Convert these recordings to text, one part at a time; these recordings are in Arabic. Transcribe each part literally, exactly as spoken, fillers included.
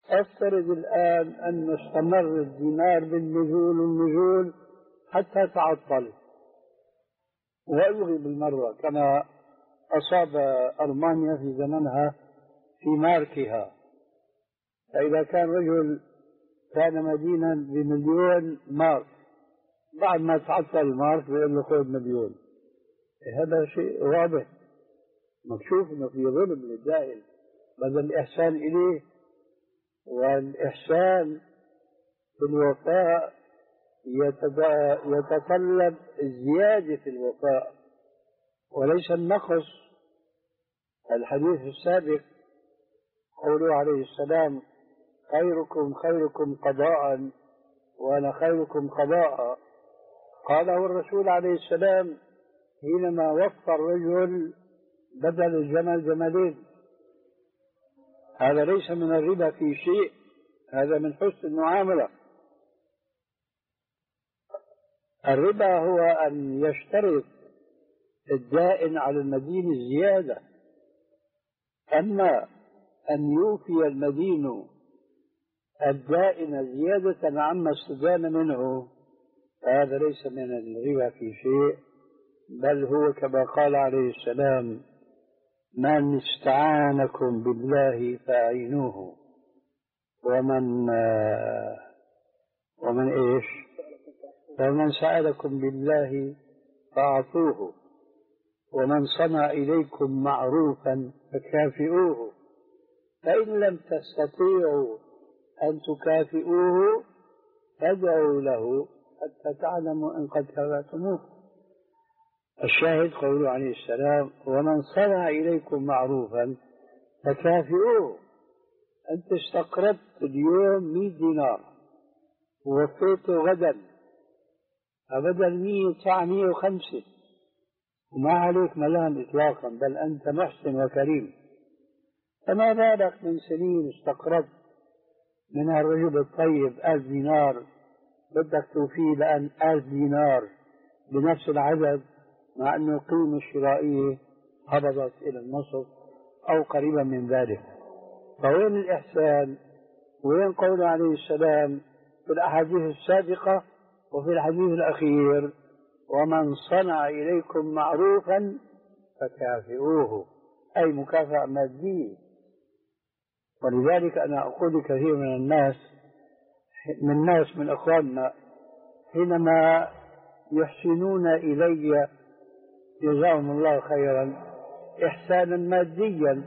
افترض الآن أن استمر الدينار بالنزول والنزول حتى تعطل ويلغي بالمرة كما أصاب ألمانيا في زمنها في ماركها. فإذا كان رجل كان مدينا بمليون مارك، بعد ما تعطل المارك بيقول له خذ مليون. هذا شيء واضح مكشوف انه في ظلم للجاهل، بدل الإحسان إليه. والإحسان في الوفاء يتطلب الزيادة في الوفاء وليس النقص. الحديث السابق قوله عليه السلام: خيركم خيركم قضاء وأنا خيركم قضاء. قاله الرسول عليه السلام حينما وفى الرجل بدل الجمل جملين. هذا ليس من الربا في شيء، هذا من حسن المعاملة. الربا هو أن يشترط الدائن على المدين الزيادة، أما أن يوفي المدين الدائن زيادة عما استدان منه هذا ليس من الربا في شيء، بل هو كما قال عليه السلام: من استعانكم بالله فأعينوه ومن ومن إيش ومن سألكم بالله فأعطوه ومن صنع إليكم معروفا فكافئوه فإن لم تستطيعوا أن تكافئوه فادعوا له حتى تعلموا أن قد كافأتموه. الشاهد قوله عليه السلام: ومن صنع إليكم معروفا فكافئوه. أنت استقرضت اليوم مئة دينار ووفيته غدا، فبدل مئة يدفع مئة وخمسة وما عليك ملام إطلاقا، بل أنت محسن وكريم. فما بالك من سنين استقرضت من الرجل الطيب ألف دينار بدك توفيه لأن ألف دينار بنفس العدد، مع أنه القيمة الشرائية هبطت إلى النصف أو قريبا من ذلك. فوين الإحسان؟ وين قوله عليه السلام في الأحاديث السابقة وفي الحديث الأخير: ومن صنع إليكم معروفا فكافئوه، أي مكافأة مادية. ولذلك أنا أقول كثير من الناس من الناس من أخواننا حينما يحسنون إلي جزاهم الله خيرا إحسانا ماديا،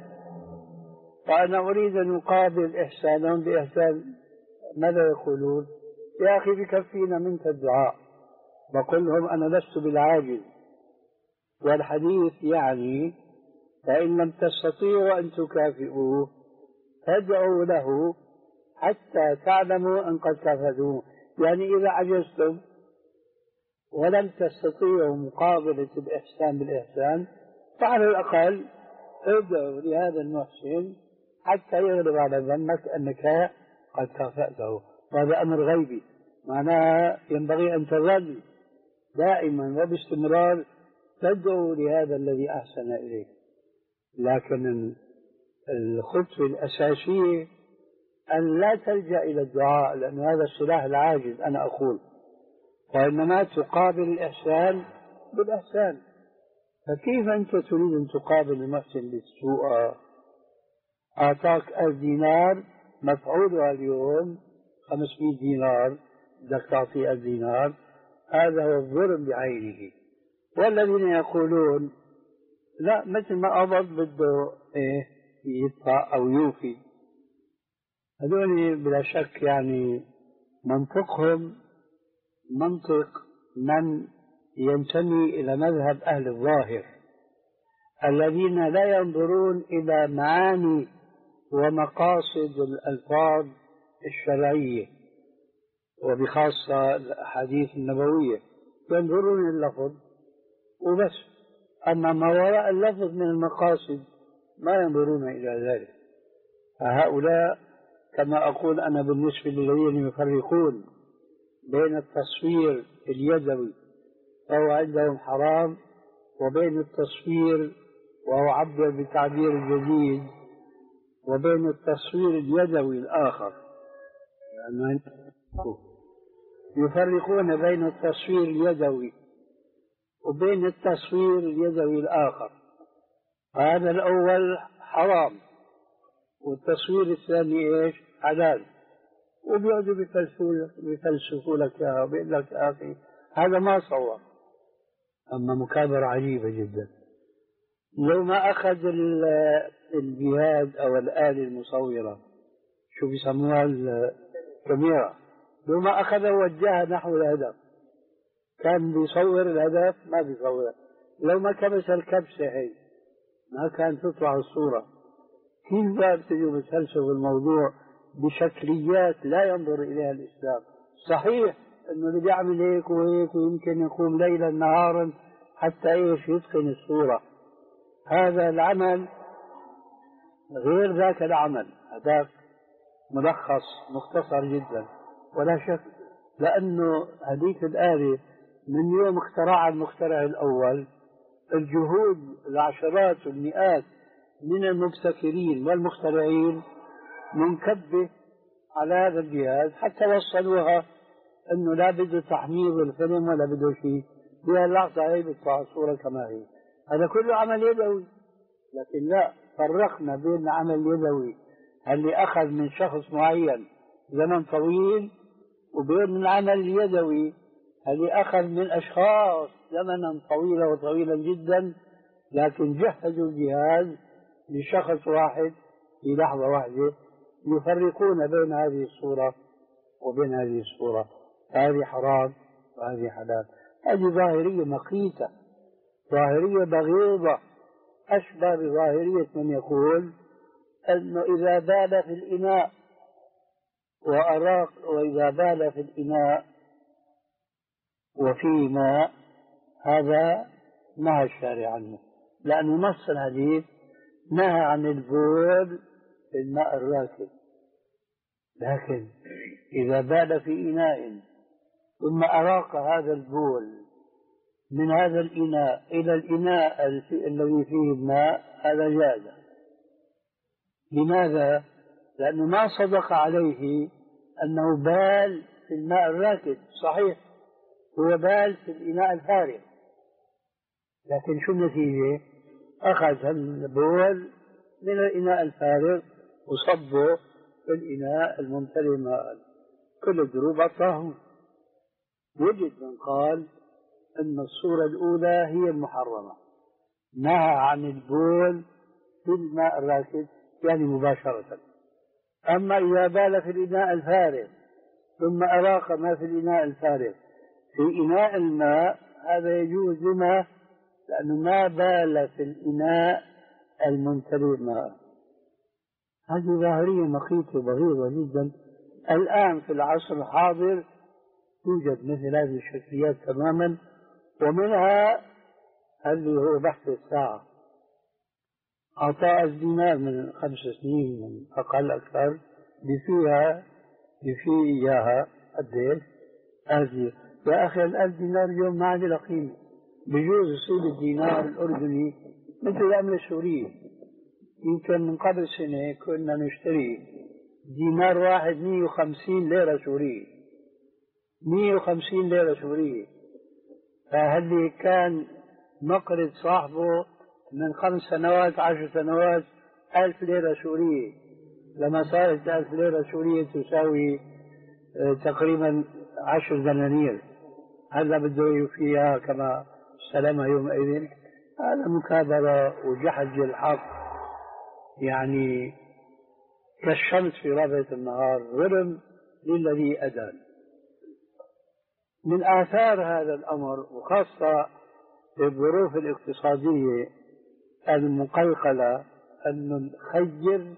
فأنا أريد أن أقابل إحسانهم بإحسان، ماذا يقولون؟ يا أخي بكفينا منك الدعاء. بقول لهم أنا لست بالعاجز، والحديث يعني فإن لم تستطيعوا أن تكافئوه فادعوا له حتى تعلموا أن قد كافأتوه. يعني إذا عجزتم ولم تستطيعوا مقابلة الإحسان بالإحسان فعلى الأقل ادعوا لهذا المحسن حتى يغلب على ظنك أنك قد كافأته. وهذا أمر غيبي، معناها ينبغي أن تظل دائما وباستمرار تدعو لهذا الذي أحسن إليك. لكن الخطوة الأساسية أن لا تلجأ إلى الدعاء، لأن هذا السلاح العاجز أنا أقول، وإنما تقابل الإحسان بالإحسان. فكيف أنت تريد أن تقابل المحسن بالسوء؟ أعطاك ألف دينار مفعولها اليوم خمسمائة دينار، بدك تعطيه ألف دينار، هذا هو الظلم بعينه. والذين يقولون لا مثل ما قبض بده إيه يدفع أو يوفي، هذول بلا شك يعني منطقهم منطق من ينتمي إلى مذهب أهل الظاهر الذين لا ينظرون إلى معاني ومقاصد الألفاظ الشرعية وبخاصة الأحاديث النبوية، ينظرون اللفظ وبس، أما ما وراء اللفظ من المقاصد ما ينظرون إلى ذلك. فهؤلاء كما أقول أنا بالنسبة للذين يفرقون بين التصوير اليدوي فهو عندهم حرام وبين التصوير وهو عبر بالتعبير الجديد وبين التصوير اليدوي الآخر، يعني يفرقون بين التصوير اليدوي وبين التصوير اليدوي الآخر. هذا الأول حرام والتصوير الثاني إيش؟ حلال. وبيقعدوا بيفلسفوا لك يا وبيقول لك يا أخي هذا ما صور. أما مكابرة عجيبة جدا. لو ما أخذ الجهاز أو الآلة المصورة شو بيسموها الكاميرا، لو ما أخذها ووجهها نحو الهدف كان بيصور الهدف؟ ما بيصور. لو ما كبس الكبسة هي ما كان تطلع الصورة. كيف بقى بتجوا بتفلسفوا الموضوع بشكليات لا ينظر إليها الإسلام؟ صحيح إنه اللي بيعمل هيك وهيك ويمكن يقوم ليلا نهارا حتى إيش يتقن الصورة، هذا العمل غير ذاك العمل، هذاك ملخص مختصر جدا ولا شك. لأنه هذيك الآلة من يوم اخترعها المخترع الأول الجهود العشرات والمئات من المبتكرين والمخترعين منكبة على هذا الجهاز حتى وصلوها انه لا بده تحميض الفيلم ولا بده شيء، في اللحظة هي بتطلع الصورة كما هي. هذا كله عمل يدوي. لكن لا، فرقنا بين العمل اليدوي اللي اخذ من شخص معين زمن طويل وبين العمل اليدوي اللي اخذ من اشخاص زمنا طويلا وطويلا جدا، لكن جهزوا الجهاز لشخص واحد في لحظة واحدة. يفرقون بين هذه الصورة وبين هذه الصورة، هذه حرام وهذه حلال. هذه ظاهرية مقيتة، ظاهرية بغيضة، أشبه بظاهرية من يقول أنه إذا بال في الإناء وأراق، وإذا بال في الإناء وفيه ماء، هذا نهى الشارع عنه، لأنه نص الحديث نهى عن البول في الماء الراكد. لكن إذا بال في إناء ثم أراق هذا البول من هذا الإناء إلى الإناء الذي فيه الماء، هذا جاز. لماذا؟ لأنه ما صدق عليه أنه بال في الماء الراكد. صحيح هو بال في الإناء الفارغ، لكن شو النتيجة؟ أخذ البول من الإناء الفارغ وصبه في الإناء الممتلئ ماء. كل الدروب أطاهم. وجد من قال أن الصورة الأولى هي المحرمة، نهى عن البول في الماء الراكد يعني مباشرة. أما إذا بال في الإناء الفارغ ثم أراق ما في الإناء الفارغ في إناء الماء، هذا يجوز. لما؟ لأنه ما بال في الإناء الممتلئ ماء. هذه ظاهرية مخيفة بغيضة جدا. الآن في العصر الحاضر توجد مثل هذه الشكليات تماما، ومنها اللي هو بحث الساعة. أعطاء الدينار من خمس سنين من أقل أكثر بفيها بفي إياها قديش هذه. يا أخي الألف دينار اليوم ما عاد له قيمة. بجوز يصير الدينار الأردني مثل العملة السورية. يمكن من قبل سنة كنا نشتري دينار واحد مئة وخمسين ليرة سورية، مئة وخمسين ليرة سورية. فهذه كان مقرض صاحبه من خمس سنوات عشر سنوات ألف ليرة سورية. لما صارت ألف ليرة سورية تساوي تقريبا عشر دنانير. هذا بده يوفيها كما استلمها يومئذ. هذا مكابرة وجحد الحق، يعني كالشمس في رابعة النهار، ظلم للذي أدان. من آثار هذا الأمر وخاصة في الظروف الاقتصادية المقلقلة أن الخير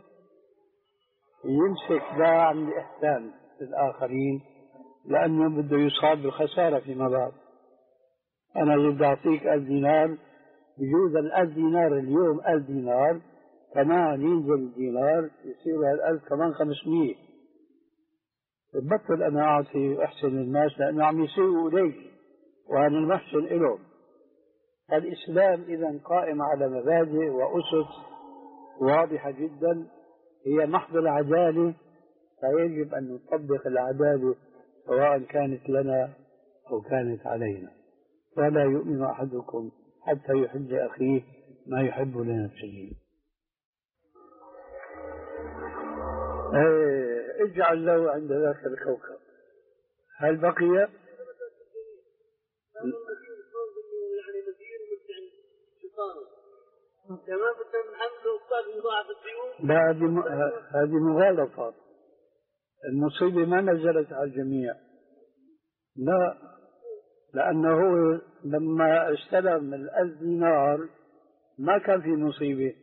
يمسك باع الإحسان للآخرين، لأنه بده يصاب بالخسارة فيما بعد. أنا بدي أعطيك ألف دينار، بجوز الألف دينار اليوم ألف دينار، كمان ينزل الدينار يصير الألف كمان خمسمية. بطل أنا أعطي أحسن الناس لأنه عم يسيئوا إليك وأنا المحسن إلهم. الإسلام إذا قائم على مبادئ وأسس واضحة جدا، هي محض العدالة، فيجب أن نطبق العدالة سواء كانت لنا أو كانت علينا. ولا يؤمن أحدكم حتى يحب لأخيه ما يحب لنفسه. ايه اجعل له عند ذاك الكوكب. هل بقي؟ لا، هذه هذه مغالطة. المصيبة ما نزلت على الجميع، لا، لأنه هو لما استلم الألف دينار ما كان في مصيبة.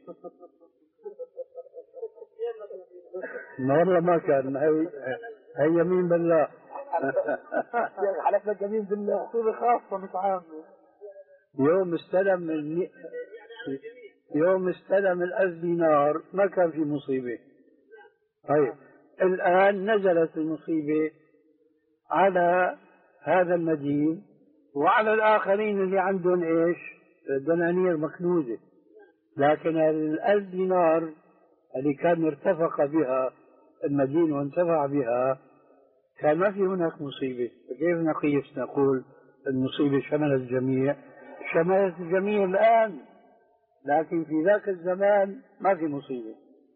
والله ما كان. هي هي يمين بالله. حلفنا يمين بالله. مصيبة خاصة مش عامة. يوم استلم المي... يوم استلم الألف دينار ما كان في مصيبة. طيب الآن نزلت المصيبة على هذا المدين وعلى الآخرين اللي عندهم إيش؟ دنانير مكنوزة. لكن الألف دينار اللي كان ارتفق بها المدين وانتفع بها كان ما في هناك مصيبة. فكيف نقيس نقول المصيبة شملت الجميع؟ شملت الجميع الآن، لكن في ذاك الزمان ما في مصيبة.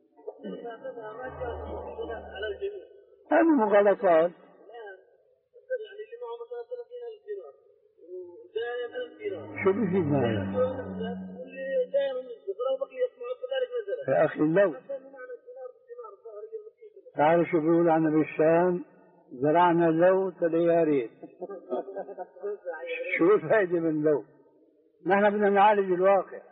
هذه مغالطات. شو بيفيدنا هذا؟ يا أخي لو تعرف شو بيقول عنا بالشام؟ زرعنا لو تليارين. شو الفائدة من لو؟ نحن بدنا نعالج الواقع.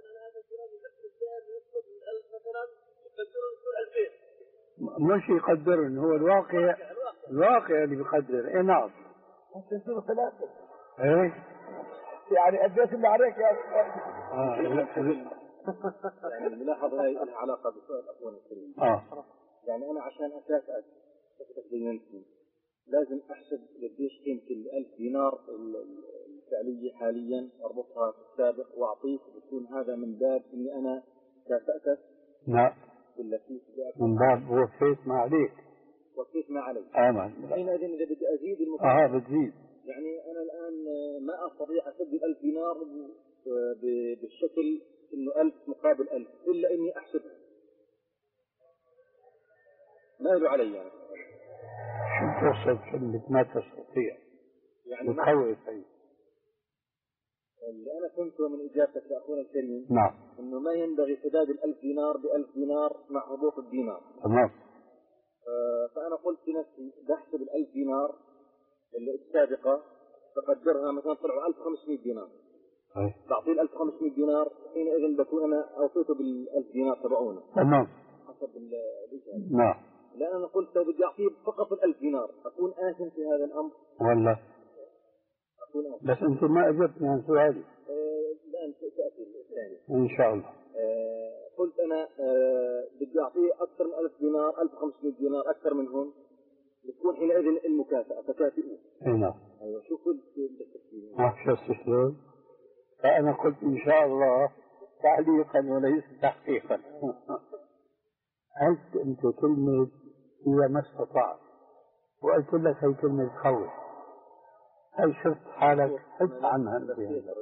مش يقدرن، هو الواقع، الواقع اللي بيقدر. ايه نعم. ايه يعني قديش اللي عليك يا اه يعني الملاحظة هاي لها علاقة بسؤال أخونا الكريم. اه يعني أنا عشان أكافئك تقديميا لازم أحسب قديش قيمة الألف دينار الفعلية حاليا، أربطها في السابق وأعطيك، بيكون هذا من باب إني أنا كافأتك. لا، ولا كيف؟ من باب وفيت ما عليك. وفيت ما عليك. آمن. حينئذ إذا بدي أزيد المكافأة. اه بتزيد. يعني أنا الآن ما أستطيع أسدد ألف دينار بالشكل إنه ألف مقابل ألف، إلا إني أحسبها. ما له علي يعني. شو توصل كلمة ما تستطيع؟ يعني بتخوف هي. اللي أنا فهمته من إجابتك لأخونا الكريم نعم إنه ما ينبغي سداد الألف دينار بألف دينار مع هبوط الدينار. تمام. آه فأنا قلت في نفسي بحسب الألف دينار اللي السابقة بقدرها مثلا طلعوا ألف وخمسمائة دينار. أي. بعطيه ال ألف وخمسمائة دينار، حينئذ بكون أنا أوفيته بالألف دينار تبعونه. تمام. حسب الإجابة. نعم. لأن أنا قلت لو بدي أعطيه فقط الألف دينار أكون آثم في هذا الأمر. والله أكون آثم. بس أنت ما أجبتني عن سؤالي. آه الآن تأتي الثاني. إن شاء الله. آه قلت أنا آه بدي أعطيه أكثر من ألف دينار، ألف وخمسمائة دينار أكثر منهم، بتكون حينئذ المكافأة تكافئوه. أي نعم. أيوة شو قلت بالتفصيل؟ ما شفت شلون؟ فأنا قلت إن شاء الله تعليقا وليس تحقيقا. قلت أنت كلمة هي ما استطعت، وقلت لك هي كلمة تخوف. هل شفت حالك حس عنها أنت؟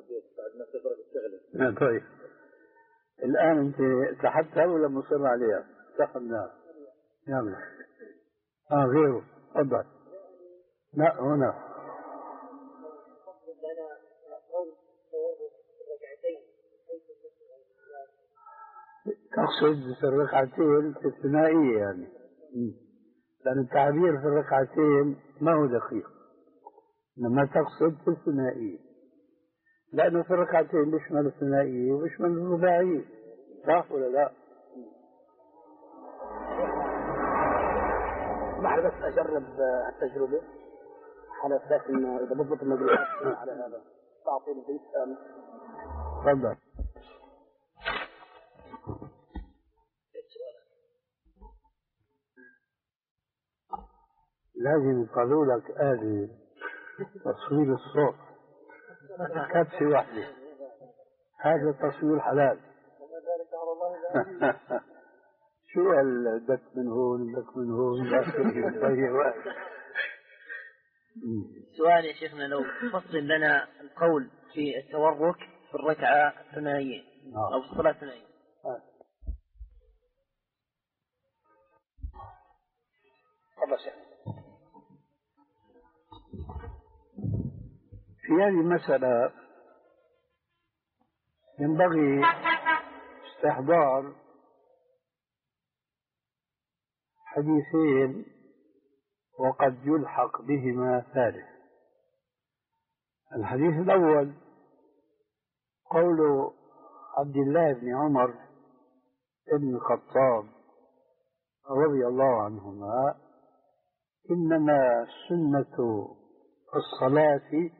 طيب الآن أنت سحبتها ولا مصر عليها؟ سحبناها. يلا. آه غيره. تفضل. لا هنا. تقصد في الركعتين في الثنائية يعني. لأن التعبير في الركعتين ما هو دقيق، لما تقصد في الثنائية، لأنه في الركعتين بيشمل الثنائية وبيشمل الرباعية. صح ولا لا؟ اسمح لي بس أجرب التجربة على أساس إنه إذا بضبط المجموعات على هذا تعطيني بيت ثاني. تفضل. لازم يقالوا لك آلة تصوير الصوت كبسة واحدة، هذا تصوير حلال. شو قال لك من هون لك من هون ضيع وقت. سؤال يا شيخنا، لو تفصل لنا القول في التورك في الركعة الثنائية أو في الصلاة الثنائية. تفضل شيخ. في هذه المسألة ينبغي استحضار حديثين وقد يلحق بهما ثالث. الحديث الأول قول عبد الله بن عمر بن الخطاب رضي الله عنهما: إنما سنة الصلاة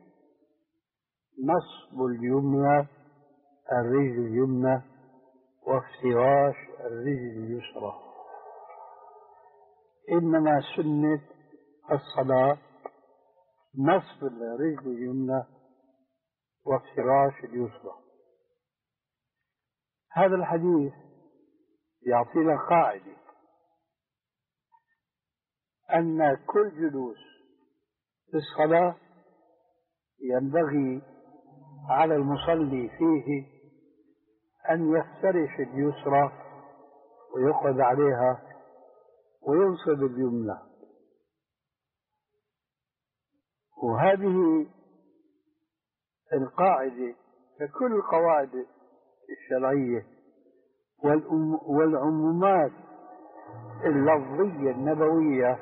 نصب اليمنى الرجل اليمنى وافتراش الرجل اليسرى. إنما سنة الصلاة نصب الرجل اليمنى وافتراش اليسرى. هذا الحديث يعطينا قاعدة أن كل جلوس في الصلاة ينبغي على المصلي فيه أن يفترش اليسرى ويقعد عليها وينصب اليمنى. وهذه القاعدة ككل القواعد الشرعية والعمومات اللفظية النبوية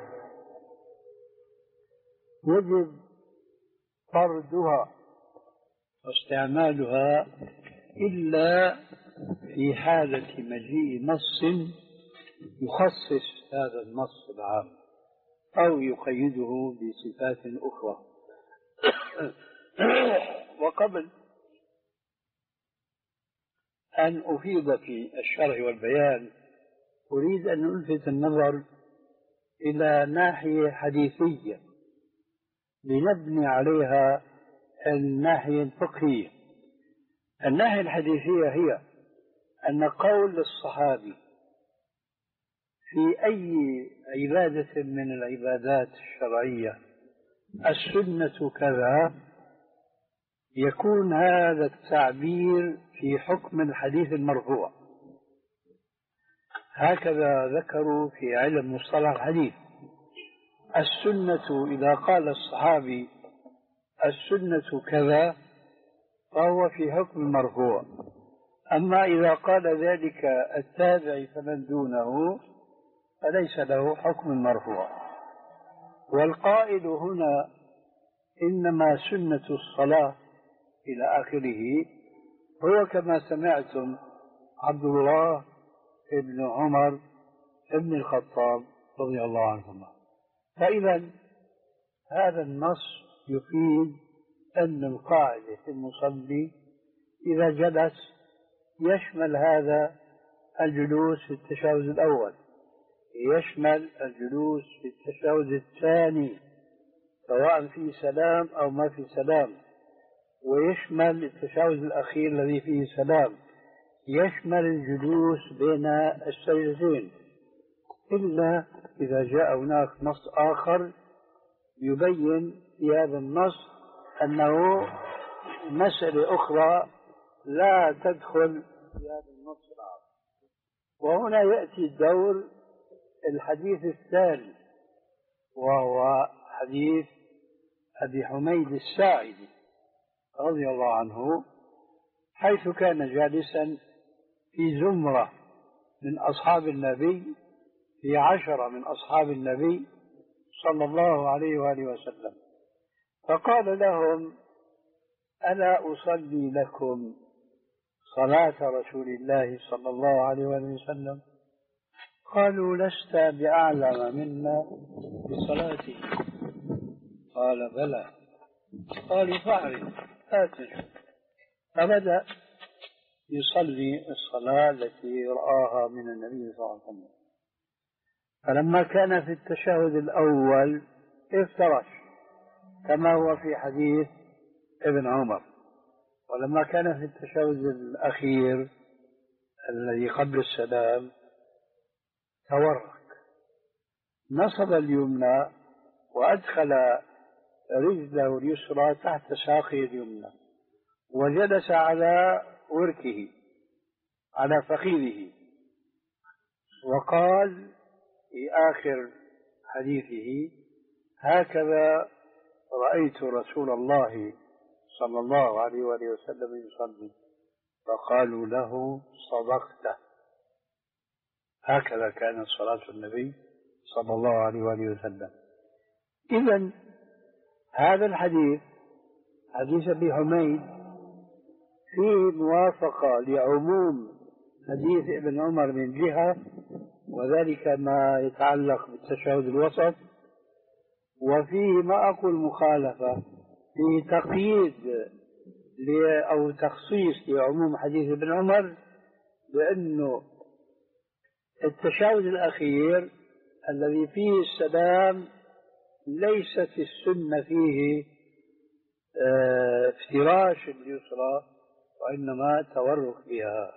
يجب طردها واستعمالها إلا في حالة مجيء نص يخصص هذا النص العام أو يقيده بصفات أخرى. وقبل أن أفيض في الشرح والبيان أريد أن ألفت النظر إلى ناحية حديثية لنبني عليها الناحية الفقهية. الناحية الحديثية هي أن قول الصحابي في أي عبادة من العبادات الشرعية السنة كذا، يكون هذا التعبير في حكم الحديث المرفوع. هكذا ذكروا في علم مصطلح الحديث: السنة إذا قال الصحابي السنة كذا فهو في حكم المرفوع، أما إذا قال ذلك التابع فمن دونه فليس له حكم المرفوع. والقائل هنا إنما سنة الصلاة إلى آخره هو كما سمعتم عبد الله بن عمر بن الخطاب رضي الله عنهما. فإذا هذا النص يفيد أن القاعدة في المصلي إذا جلس يشمل هذا الجلوس في التشهد الأول، يشمل الجلوس في التشهد الثاني سواء في سلام أو ما في سلام، ويشمل التشهد الأخير الذي فيه سلام، يشمل الجلوس بين السجدتين، إلا إذا جاء هناك نص آخر يبين في هذا النص أنه مسألة أخرى لا تدخل في هذا النص الآخر. وهنا يأتي دور الحديث الثاني، وهو حديث أبي حميد الساعدي رضي الله عنه، حيث كان جالسا في زمرة من أصحاب النبي، في عشرة من أصحاب النبي صلى الله عليه وآله وسلم، فقال لهم: ألا أصلي لكم صلاة رسول الله صلى الله عليه وآله وسلم؟ قالوا: لست بأعلم منا بصلاته. قال: بلى. قالوا: فاعرف آتنا. فبدأ يصلي الصلاة التي رآها من النبي صلى الله عليه وسلم. فلما كان في التشهد الأول افترش كما هو في حديث ابن عمر، ولما كان في التشهد الأخير الذي قبل السلام تورك، نصب اليمنى وأدخل رجله اليسرى تحت ساقه اليمنى وجلس على وركه على فخذه، وقال في آخر حديثه: هكذا رأيت رسول الله صلى الله عليه وآله وسلم يصلي. فقالوا له: صدقت. هكذا كانت صلاة النبي صلى الله عليه وآله وسلم. إذن هذا الحديث، حديث أبي حميد، فيه موافقة لعموم حديث ابن عمر من جهة، وذلك ما يتعلق بالتشهد الوسط، وفيه ما أقول مخالفة، فيه تقييد أو تخصيص لعموم حديث ابن عمر، لأنه التشهد الأخير الذي فيه السلام ليست السنة فيه اه افتراش اليسرى، وإنما تورك بها.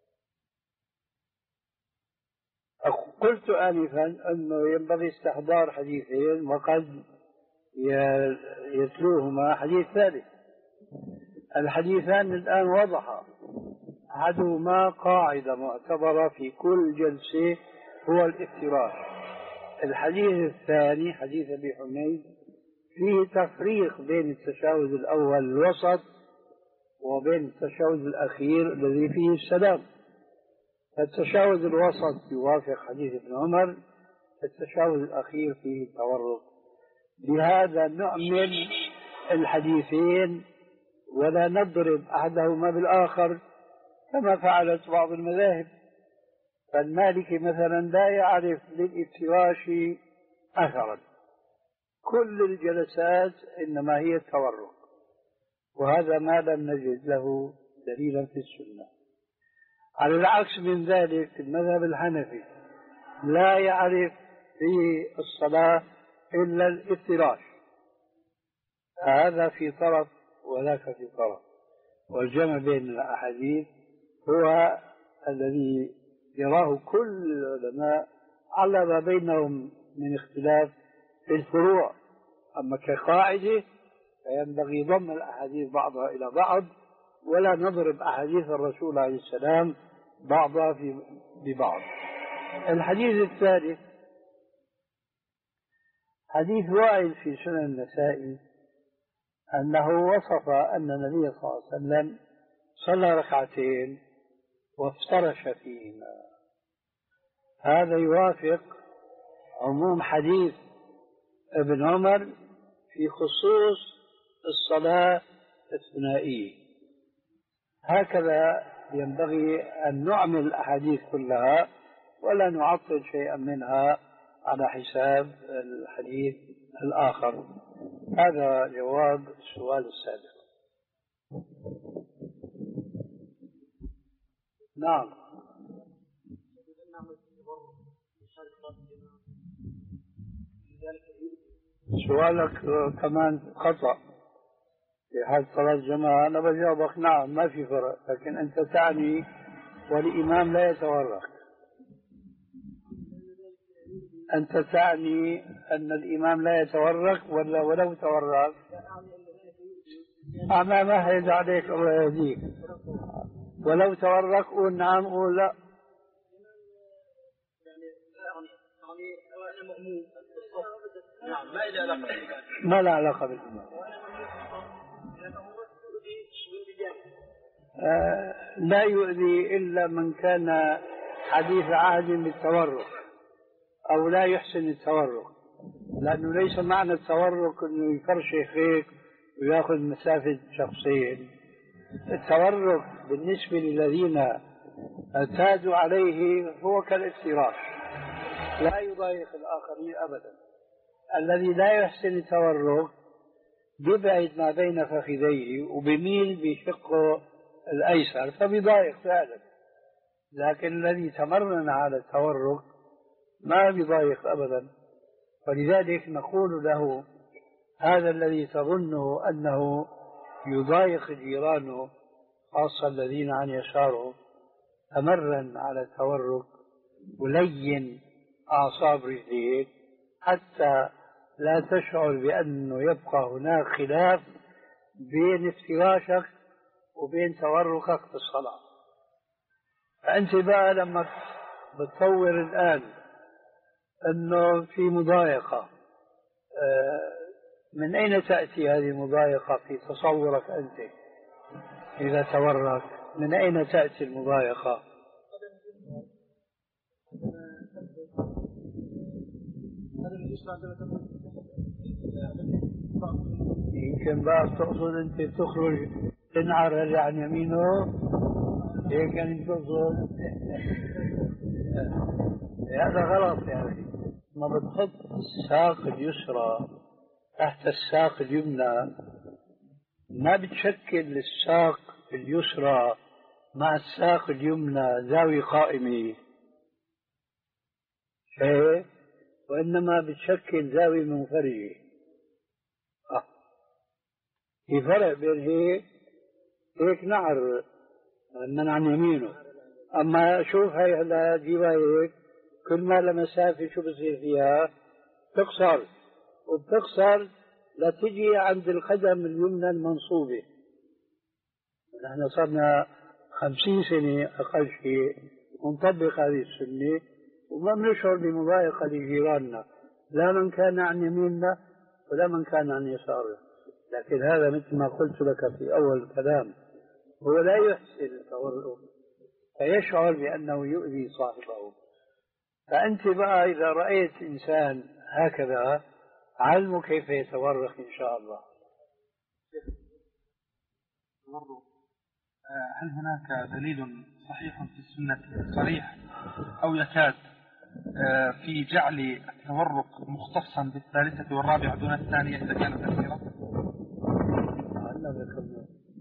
قلت آنفا أنه ينبغي استحضار حديثين وقد يتلوهما حديث ثالث. الحديثان الآن وضحا، أحدهما قاعدة معتبرة في كل جلسة هو الافتراش. الحديث الثاني حديث أبي حميد فيه تفريق بين التشهد الأول الوسط وبين التشهد الأخير الذي فيه السلام. التشهد الوسط يوافق حديث ابن عمر، التشهد الأخير فيه التورط. لهذا نعمل الحديثين ولا نضرب أحدهما بالآخر كما فعلت بعض المذاهب. فالمالكي مثلا لا يعرف للافتراش أثرا، كل الجلسات إنما هي التورق، وهذا ما لم نجد له دليلا في السنة. على العكس من ذلك المذهب الحنفي لا يعرف في الصلاة إلا الافتراش، هذا في طرف وذاك في طرف، والجمع بين الأحاديث هو الذي يراه كل العلماء على ما بينهم من اختلاف في الفروع. أما كقاعدة فينبغي ضم الأحاديث بعضها إلى بعض، ولا نضرب أحاديث الرسول عليه السلام بعضها في ببعض. الحديث الثالث حديث وائل في سنن النسائي أنه وصف أن النبي صلى الله عليه وسلم صلى ركعتين وافترش فيهما. هذا يوافق عموم حديث ابن عمر في خصوص الصلاة الثنائية. هكذا ينبغي أن نعمل الأحاديث كلها ولا نعطل شيئا منها على حساب الحديث الآخر. هذا جواب السؤال السابق. نعم. سؤالك كمان خطأ في حال صلاة الجماعة. أنا بجاوبك نعم ما في فرق، لكن أنت تعني والإمام لا يتورك. أنت تعني أن الإمام لا يتورك ولا ولو تورك؟ أما ما هيد عليك الله يهديك. ولو تورك قول نعم قول لا. نعم ما إلى علاقة ما لا علاقة بالإمام. آه لا يؤذي إلا من كان حديث عهد بالتورك أو لا يحسن التورك، لأنه ليس معنى التورك أنه يفرشخ هيك ويأخذ مسافة شخصين. التورك بالنسبة للذين اعتادوا عليه هو كالافتراش، لا يضايق الآخرين أبدا. الذي لا يحسن التورك بيبعد ما بين فخذيه وبميل بشقه الأيسر فبيضايق فعلا، لكن الذي تمرن على التورك ما بيضايق أبدا. ولذلك نقول له هذا الذي تظنه أنه يضايق جيرانه خاصة الذين عن يساره، تمرن على التورك ولين أعصاب رجليك حتى لا تشعر بأنه يبقى هناك خلاف بين افتراشك وبين توركك في الصلاة. فأنت بقى لما بتصور الآن أنه في مضايقة، من أين تأتي هذه المضايقة في تصورك أنت إذا تورك؟ من أين تأتي المضايقة؟ يمكن بقى تقصد أنت تخرج تنعر عن يمينه، هيك يعني تقصد؟ هذا غلط. يعني ما بتحط الساق اليسرى تحت الساق اليمنى، ما بتشكل الساق اليسرى مع الساق اليمنى زاوية قائمة، ايه، وإنما بتشكل زاوية منفرجة. آه. في فرق بين هيك هيك نعر من عن يمينه، أما شوف هاي هلا جيبها هيك، كل ما لمسافة شو بصير فيها؟ تقصر، وبتقصر لتجي عند القدم اليمنى المنصوبة. نحن صرنا خمسين سنة أقل شيء ونطبق هذه السنة وما بنشعر بمضايقة لجيراننا، لا من كان عن يميننا ولا من كان عن يسارنا. لكن هذا مثل ما قلت لك في أول الكلام، هو لا يحسن التورط فيشعر بأنه يؤذي صاحبه. فأنت بقى إذا رأيت إنسان هكذا علمه كيف يتورق إن شاء الله. هل هناك دليل صحيح في السنة صريح أو يكاد في جعل التورق مختصا بالثالثة والرابعة دون الثانية إذا كانت أخيرة؟ هلا ذكرنا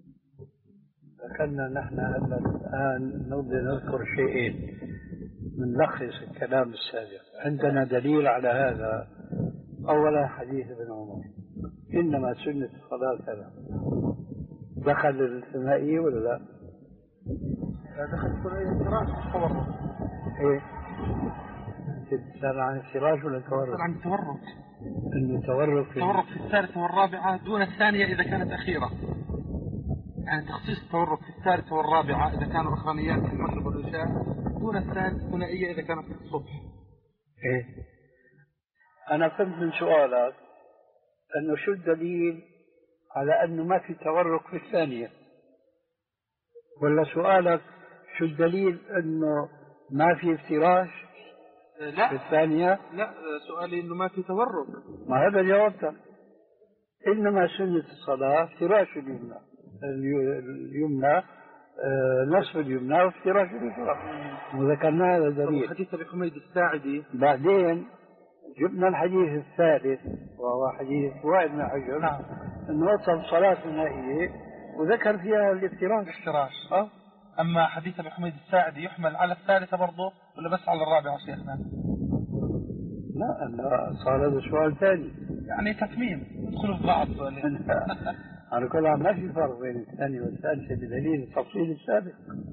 ذكرنا نحن هلا الآن نبدأ نذكر شيئين نلخص الكلام السابق. عندنا دليل على هذا. أولا حديث ابن عمر إنما سنة الصلاة كذا. دخل الثنائية ولا لا؟ دخل الثنائية الفراش والتورق. إيه؟ تسأل عن الفراش ولا التورق؟ تسأل عن التورق. إنه تورق في التورق في الثالثة والرابعة دون الثانية إذا كانت أخيرة. يعني تخصيص التورق في الثالثة والرابعة إذا كانوا أخرانيات في المغرب والعشاء، دون الثانية إذا كانت في الصبح. إيه؟ أنا فهمت من سؤالك أنه شو الدليل على أنه ما في تورق في الثانية، ولا سؤالك شو الدليل أنه ما في افتراش لا في الثانية؟ لا، سؤالي أنه ما في تورق. ما هذا جاوبته. إنما سنة الصلاة افتراش اليمنى اليمنى آه نصف اليمنى وافتراش اليسرى، وذكرنا هذا دليل. حديث أبي حميد الساعدي بعدين جبنا الحديث الثالث وهو حديث وائل بن حجر. نعم. انه وصف صلاة النائية وذكر فيها الافتراش. الافتراش. اه. اما حديث ابي حميد الساعدي يحمل على الثالثة برضه ولا بس على الرابعة شيخنا؟ لا لا، صار هذا سؤال ثاني. يعني تكميم يدخلوا في بعض. على كل حال ما في فرق بين الثاني والثالثة بدليل التفصيل السابق.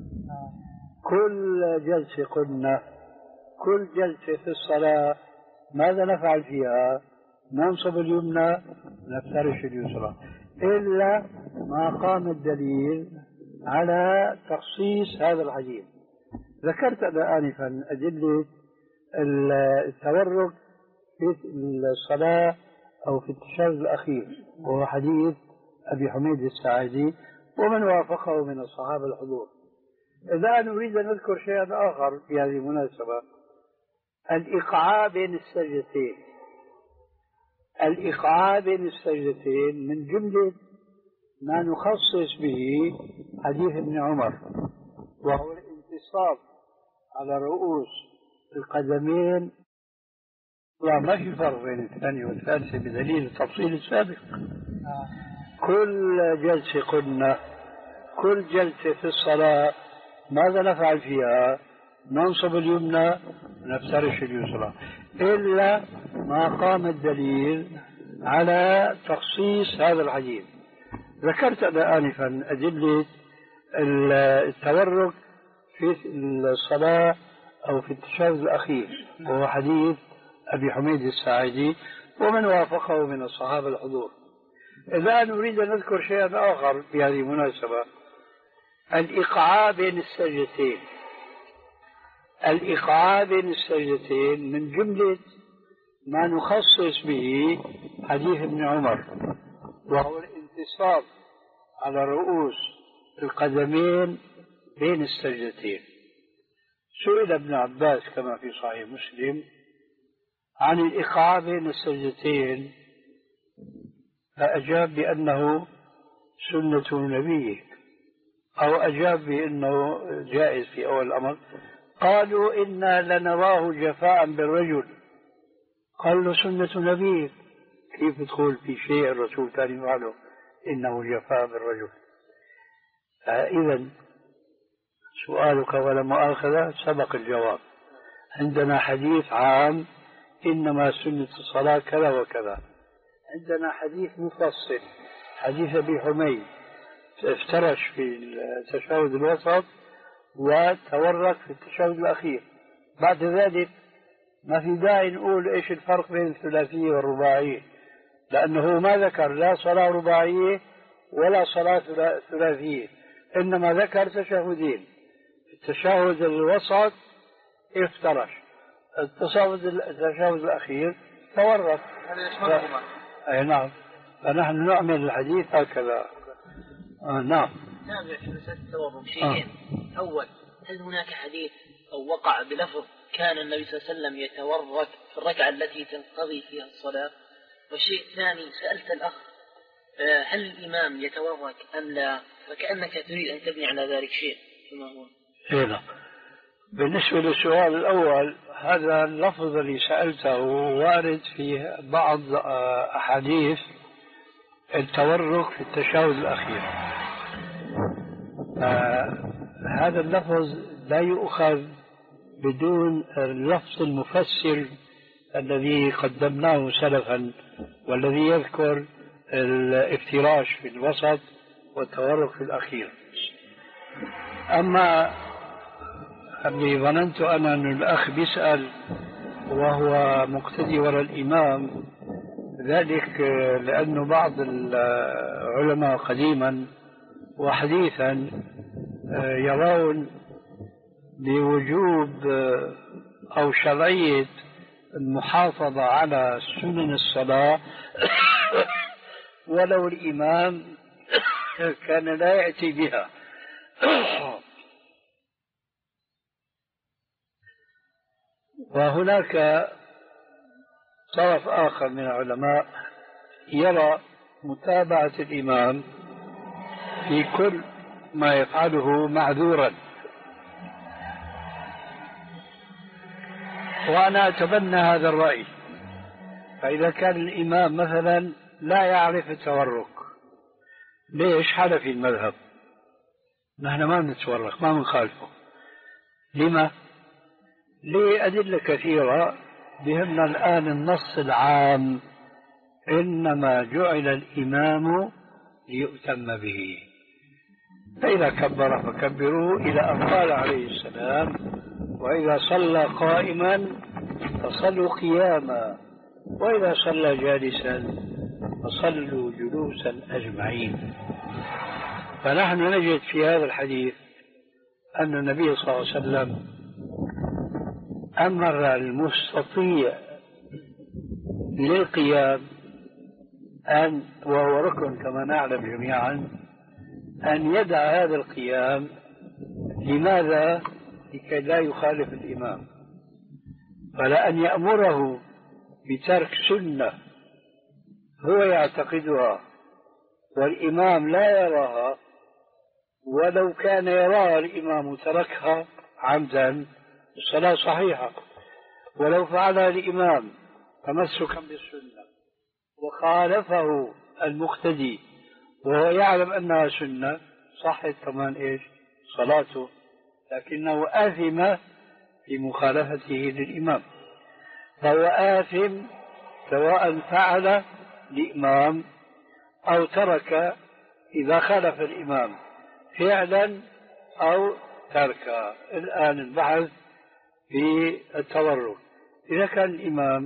كل جلسة قلنا كل جلسة في الصلاة ماذا نفعل فيها؟ ننصب اليمنى ونفترش اليسرى، إلا ما قام الدليل على تخصيص هذا الحديث. ذكرت أنا آنفا أدلة التورك في الصلاة أو في التشهد الأخير، وهو حديث أبي حميد الساعدي ومن وافقه من الصحابة الحضور. إذا نريد أن نذكر شيئا آخر في هذه المناسبة، الإيقاع بين السجدتين. الإيقاع بين السجدتين من جملة ما نخصص به حديث ابن عمر، وهو الانتصاب على رؤوس القدمين. لا، ما في فرق بين الثانية والثالثة بدليل التفصيل السابق. كل جلسة قلنا كل جلسة في الصلاة ماذا نفعل فيها؟ ننصب اليمنى ونفترش اليسرى، إلا ما قام الدليل على تخصيص هذا الحديث. ذكرت أنا آنفا أدلة التورك في الصلاة أو في التشهد الأخير، وهو حديث أبي حميد الساعدي ومن وافقه من الصحابة الحضور. الآن نريد أن نذكر شيئا آخر في هذه المناسبة، الإيقاع بين السجدتين. الإيقاع بين السجدتين من جملة ما نخصص به حديث ابن عمر، وهو الانتصاب على رؤوس القدمين بين السجدتين. سئل ابن عباس كما في صحيح مسلم عن الإيقاع بين السجدتين، فأجاب بأنه سنة نبيه، أو أجاب بأنه جائز في أول الأمر. قالوا إنا لنراه جفاء بالرجل، قال له سنة نبيه، كيف تقول في شيء الرسول كان يفعله إنه جفاء بالرجل؟ إذا سؤالك ولا مؤاخذة سبق الجواب. عندنا حديث عام إنما سنة الصلاة كذا وكذا، عندنا حديث مفصل حديث أبي حميد افترش في التشهد الوسط وتورك في التشهد الأخير. بعد ذلك ما في داعي نقول إيش الفرق بين الثلاثية والرباعية، لأنه ما ذكر لا صلاة رباعية ولا صلاة ثلاثية، إنما ذكر تشهدين. التشهد الوسط افترش، التشهد الأخير تورك. ف... أي نعم، فنحن نعمل الحديث هكذا. آه نعم. تابع في مسألة التورك شيئين. آه. أول، هل هناك حديث أو وقع بلفظ كان النبي صلى الله عليه وسلم يتورك في الركعة التي تنقضي فيها الصلاة؟ والشيء الثاني، سألت الأخ هل الإمام يتورك أم لا، فكأنك تريد أن تبني على ذلك شيء فيما هو. إيه نعم. بالنسبة للسؤال الأول، هذا اللفظ اللي سألته وارد في بعض أحاديث التورك في التشهد الأخير. آه هذا اللفظ لا يؤخذ بدون اللفظ المفسر الذي قدمناه سلفا، والذي يذكر الافتراش في الوسط والتورك في الأخير. أما اللي ظننت أنا أن الأخ بيسأل وهو مقتدي وراء الإمام، ذلك لأن بعض العلماء قديما وحديثا يرون بوجوب أو شرعية المحافظة على سنن الصلاة ولو الإمام كان لا يأتي بها. وهناك طرف آخر من العلماء يرى متابعة الإمام في كل ما يفعله معذورا، وأنا أتبنى هذا الرأي. فإذا كان الإمام مثلا لا يعرف التورك، ليش؟ حنفي المذهب، نحن ما نتورك، ما بنخالفه. لما؟ لأدلة كثيرة. بهمنا الآن النص العام إنما جعل الإمام ليؤتم به، فإذا كبر فكبروا، إلى أن قال عليه السلام وإذا صلى قائما فصلوا قياما وإذا صلى جالسا فصلوا جلوسا أجمعين. فنحن نجد في هذا الحديث أن النبي صلى الله عليه وسلم أمر المستطيع للقيام أن، وهو ركن كما نعلم جميعا، أن يدع هذا القيام. لماذا؟ لكي لا يخالف الإمام. فلأن يأمره بترك سنة هو يعتقدها والإمام لا يراها، ولو كان يراها الإمام تركها عمدا الصلاة صحيحة، ولو فعلها الإمام تمسكا بالسنة وخالفه المقتدي وهو يعلم أنها سنة صحت كمان إيش صلاته، لكنه آثم في مخالفته للإمام. فهو آثم سواء فعل الإمام أو ترك إذا خالف الإمام فعلا أو ترك. الآن البحث في التورك. إذا كان الإمام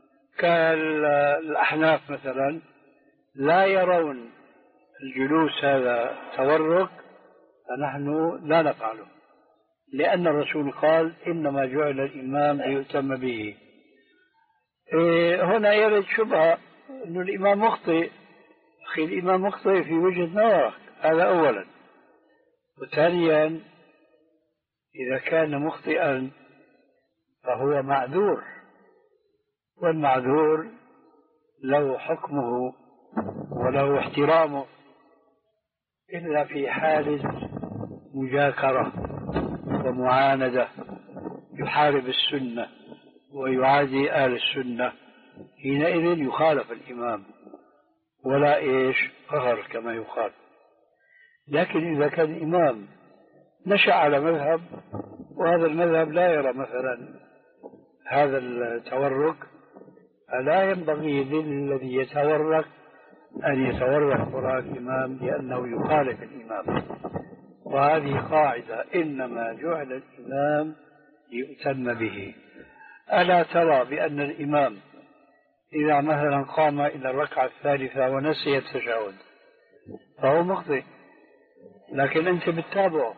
كالأحناف مثلا لا يرون الجلوس هذا تورك فنحن لا نفعله، لأن الرسول قال إنما جعل الإمام ليؤتم به. إيه هنا يرد شبهة أن الإمام مخطئ. أخي الإمام مخطئ في وجهة نظرك، هذا أولا. وثانيا إذا كان مخطئا فهو معذور، والمعذور له حكمه وله احترامه إلا في حالة مجاكرة ومعاندة يحارب السنة ويعادي أهل السنة، حينئذ يخالف الإمام ولا إيش قهر كما يقال. لكن إذا كان الإمام نشأ على مذهب وهذا المذهب لا يرى مثلا هذا التورك، فلا ينبغي للذي يتورك أن يتورك وراء الإمام لأنه يخالف الإمام. وهذه قاعدة إنما جعل الإمام ليؤتم به. ألا ترى بأن الإمام إذا مثلا قام إلى الركعة الثالثة ونسي التشهد فهو مخطئ، لكن أنت بتتابعه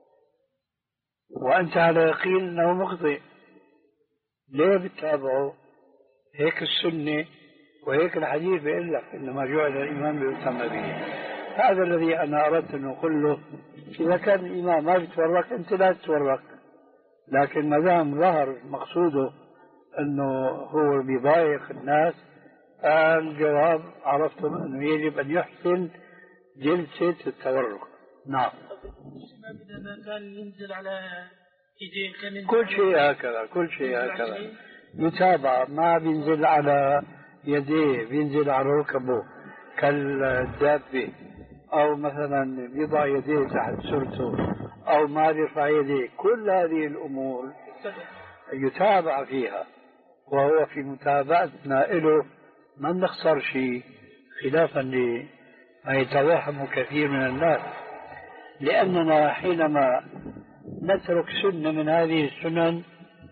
وأنت على يقين أنه مخطئ، ليه بتتابعه؟ هيك السنة وهيك الحديث بيقول لك إنما جعل الإمام ليؤتم به. هذا الذي أنا أردت أن أقول له، إذا كان الإمام ما بيتورك أنت لا تتورك، لكن ما دام ظهر مقصوده أنه هو بيضايق الناس الجواب عرفتم أنه يجب أن يحسن جلسة التورك. نعم. كان ينزل على يديه كل شيء هكذا، كل شيء هكذا يتابع، ما بينزل على يديه، بينزل على ركبه كالدابة، أو مثلا يضع يديه تحت سرته، أو ما يرفع يديه. كل هذه الأمور يتابع فيها، وهو في متابعتنا له ما نخسر شيء، خلافا لما يتوهم كثير من الناس، لأننا حينما نترك سنة من هذه السنن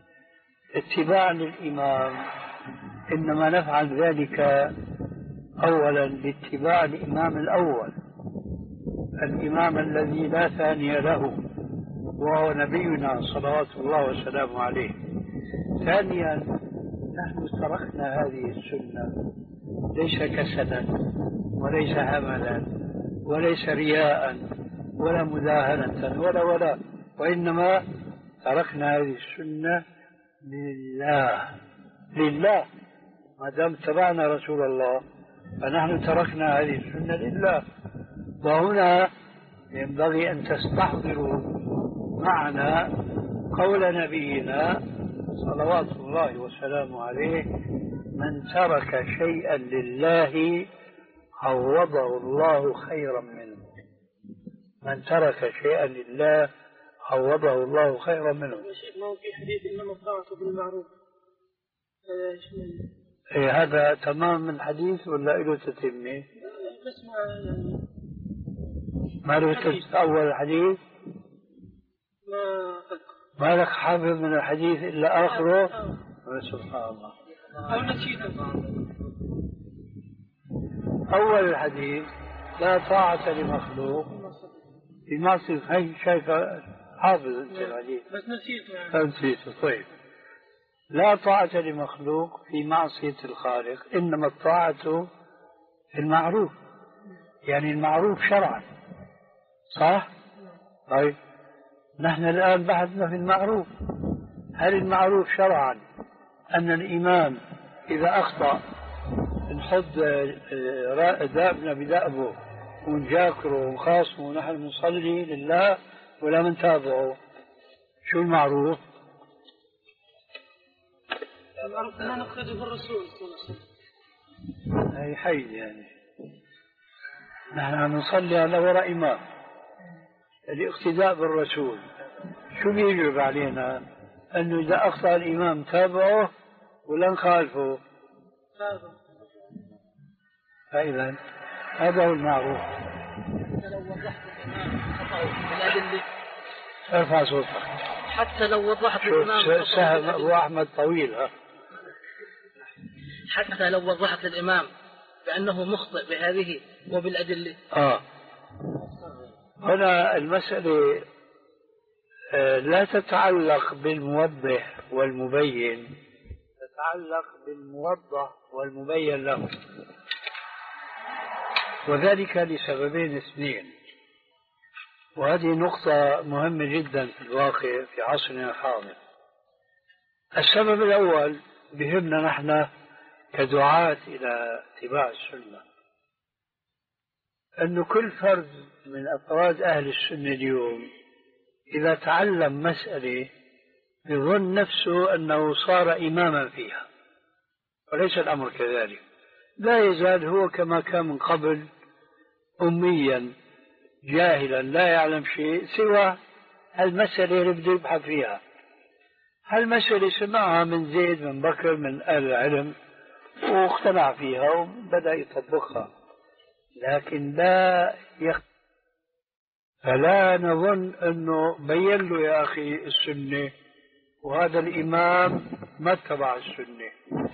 اتباعا للإمام إنما نفعل ذلك أولا لاتباع الإمام الأول، الإمام الذي لا ثاني له وهو نبينا صلوات الله وسلامه عليه. ثانيا نحن تركنا هذه السنة ليس كسلا وليس هملا وليس رياء ولا مداهنة ولا ولا وإنما تركنا هذه السنة لله. لله ما دام اتبعنا رسول الله فنحن تركنا هذه السنة لله. وهنا ينبغي أن تستحضروا معنا قول نبينا صلوات الله وسلامه عليه: من ترك شيئا لله عوضه الله خيرا منه. من ترك شيئا لله عوضه الله خيرا منه. ما في حديث إنما الطاعة بالمعروف، إيه هذا تمام من الحديث ولا له تتمة؟ بس ما ما له أول الحديث؟ ما ما لك حافظ من الحديث إلا آخره؟ سبحان الله. أو نسيته. أول الحديث: لا طاعة لمخلوق في معصية. هاي شايفة حافظ أنت الحديث بس نسيته. نسيته. طيب، لا طاعة لمخلوق في معصية الخالق، إنما الطاعة في المعروف، يعني المعروف شرعا، صح؟ طيب نحن الآن بحثنا في المعروف. هل المعروف شرعا أن الإمام إذا أخطأ نحط دابنا بدأبه ونجاكره ونخاصمه ونحن نصلي لله ولا منتابعه؟ شو المعروف؟ المعروف ما نقتدي بالرسول صلى الله عليه وسلم. هي حي يعني نحن نصلي على وراء إمام، الاقتداء بالرسول. شو بيجب علينا؟ أنه إذا أخطأ الإمام تابعه ولا نخالفه؟ تابعه. فإذا هذا هو المعروف. لو وضحت الإمام خطأه بالأدلة ارفع صوتك. حتى لو وضحت الإمام سهم أبو أحمد طويل. ها حتى لو وضحت الإمام بأنه مخطئ بهذه وبالأدلة. آه هنا المسألة لا تتعلق بالموضح والمبين، تتعلق بالموضح والمبين له، وذلك لسببين اثنين، وهذه نقطة مهمة جدا في الواقع في عصرنا الحاضر. السبب الأول بهمنا نحن كدعاة إلى اتباع السنة، أن كل فرد من أفراد أهل السنة اليوم إذا تعلم مسألة يظن نفسه أنه صار إماما فيها، وليس الأمر كذلك. لا يزال هو كما كان من قبل أميا جاهلا لا يعلم شيء سوى المسألة اللي بده يبحث فيها. هالمسألة سمعها من زيد من بكر من أهل العلم واقتنع فيها وبدأ يطبقها، لكن لا يخ... فلا نظن أنه بين له يا أخي السنة وهذا الإمام ما اتبع السنة.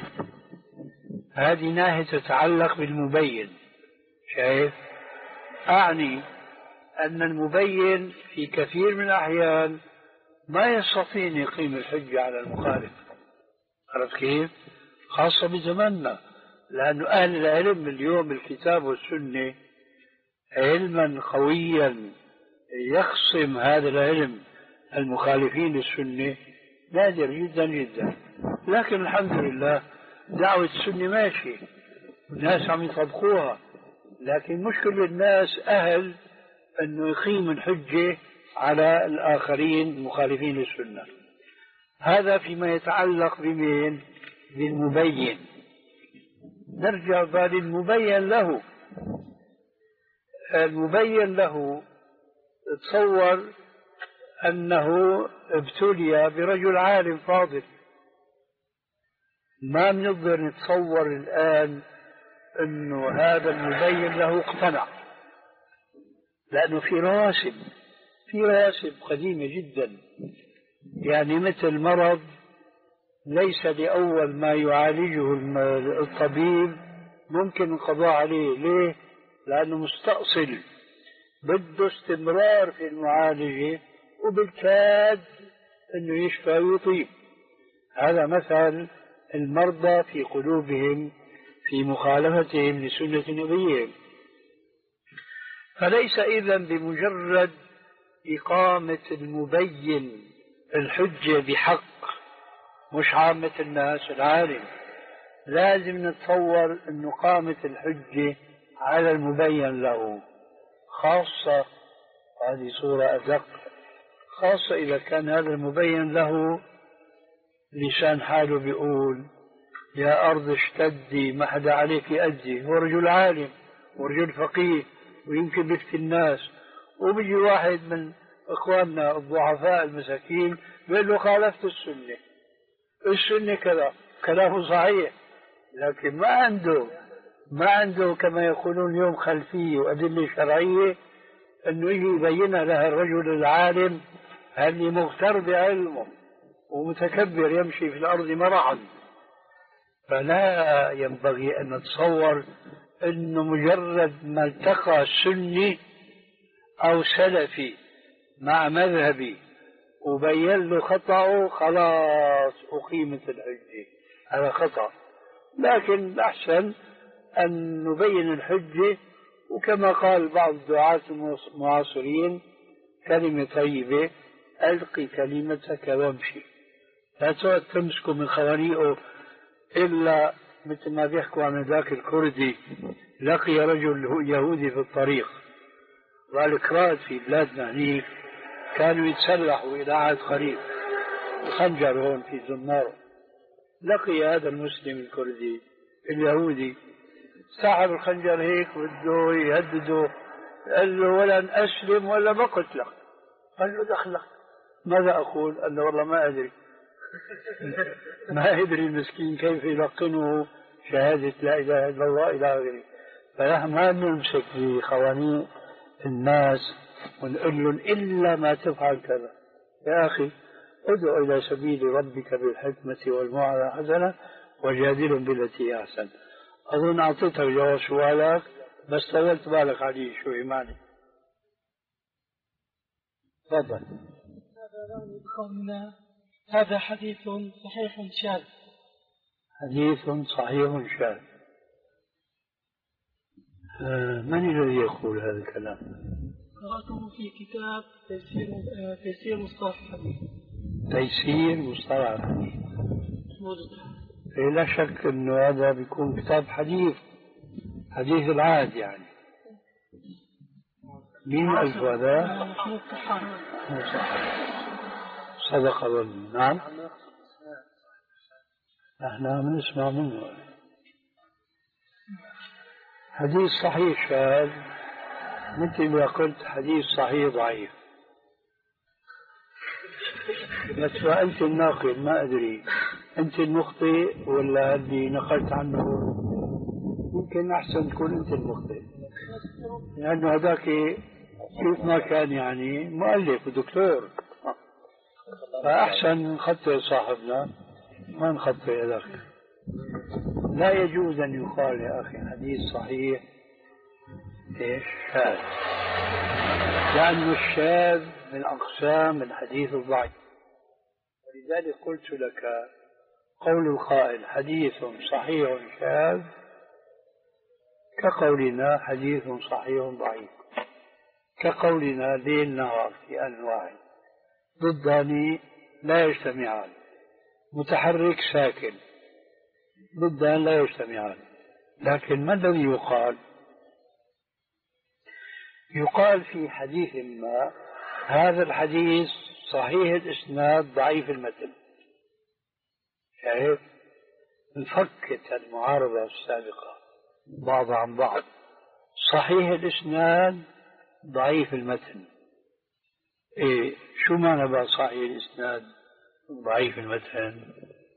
هذه ناحية تتعلق بالمبين. شايف؟ أعني أن المبين في كثير من الأحيان ما يستطيع أن يقيم الحجة على المخالف. عرفت كيف؟ خاصة بزماننا، لأن أهل العلم اليوم الكتاب والسنة علما قويا يخصم هذا العلم المخالفين للسنة نادر جدا جدا. لكن الحمد لله دعوة السنة ماشية والناس عم يطبقوها، لكن مش كل الناس أهل أنه يقيم الحجة على الآخرين المخالفين للسنة. هذا فيما يتعلق بمين؟ بالمبين. نرجع بعد المبين له. المبين له تصور أنه ابتلي برجل عالم فاضل، ما بنقدر نتصور الآن أنه هذا المبين له اقتنع، لأنه في رواسب في رواسب قديمة جدا. يعني مثل مرض ليس لأول ما يعالجه الطبيب ممكن القضاء عليه. ليه؟ لأنه مستأصل بده استمرار في المعالجة وبالكاد أنه يشفى ويطيب. هذا مثل المرضى في قلوبهم في مخالفتهم لسنة نبيهم. فليس إذن بمجرد إقامة المبين الحجة بحق، مش عامة الناس العالم، لازم نتصور أن قامة الحجة على المبين له، خاصة هذه صورة أدق، خاصة إذا كان هذا المبين له لسان حاله بيقول يا أرض اشتدي ما حدا عليك يأذي. هو رجل عالم ورجل فقيه ويمكن بيفتي الناس، وبيجي واحد من إخواننا الضعفاء المساكين بيقول له خالفت السنة، السنة كذا، كلامه صحيح، لكن ما عنده ما عنده كما يقولون اليوم خلفية وأدلة شرعية أنه يجي يبينها لها الرجل العالم اللي مغتر بعلمه ومتكبر يمشي في الأرض مرحا. فلا ينبغي أن نتصور أنه مجرد ما التقى سني أو سلفي مع مذهبي وبين له خطأه خلاص أقيمت الحجة. هذا خطأ. لكن الأحسن أن نبين الحجة، وكما قال بعض الدعاة المعاصرين كلمة طيبة ألقي كلمتك وامشي، لا تقعد تمسكوا من خوانيقه. إلا مثل ما بيحكوا عن ذاك الكردي لقي رجل يهودي في الطريق، والكراد في بلادنا هنيك كانوا يتسلحوا إلى عهد قريب الخنجر هون في زمار. لقي هذا المسلم الكردي اليهودي سحب الخنجر هيك بده يهدده، قال له ولن أسلم ولا ما قتلك. قال له دخلك. ماذا أقول؟ قال له والله ما أدري. ما يدري المسكين كيف يلقنه شهادة لا إله إلا الله إلى آخره. فنحن ما نمسك بقوانين الناس ونقول لهم إلا ما تفعل كذا. يا أخي ادع إلى سبيل ربك بالحكمة والموعظة الحسنة وجادلهم بالتي هي أحسن. أظن أعطيتك جواب سؤالك بس طولت بالك عليه شوي مالي. تفضل. هذا حديث صحيح شاذ. حديث صحيح شاذ. آه من الذي يقول هذا الكلام؟ قرأته في كتاب تيسير تيسير مصطلح الحديث. تيسير مصطلح الحديث. لا شك انه هذا بيكون كتاب حديث حديث العهد يعني. مين ألف هذا؟ صدق أظن. نعم احنا عم نسمع منه. حديث صحيح شاذ مثل ما قلت حديث صحيح ضعيف. بس أنت الناقل ما أدري أنت المخطئ ولا اللي نقلت عنه. يمكن أحسن تكون أنت المخطئ لأنه هذاك كيف ما كان يعني مؤلف ودكتور، فأحسن نخطئ صاحبنا ما نخطئ هذاك. لا يجوز أن يقال يا أخي حديث صحيح إيش شاذ، لأنه الشاذ من أقسام الحديث الضعيف. ولذلك قلت لك قول القائل حديث صحيح شاذ كقولنا حديث صحيح ضعيف، كقولنا ليل نهار في آن واحد ضدان لا يجتمعان، متحرك ساكن ضدان لا يجتمعان. لكن ما الذي يقال؟ يقال في حديث ما هذا الحديث صحيح الإسناد ضعيف المتن. شايف؟ انفكت المعارضة السابقة بعض عن بعض. صحيح الإسناد ضعيف المتن. إيه شو معنى بقى صحيح الإسناد ضعيف المتن؟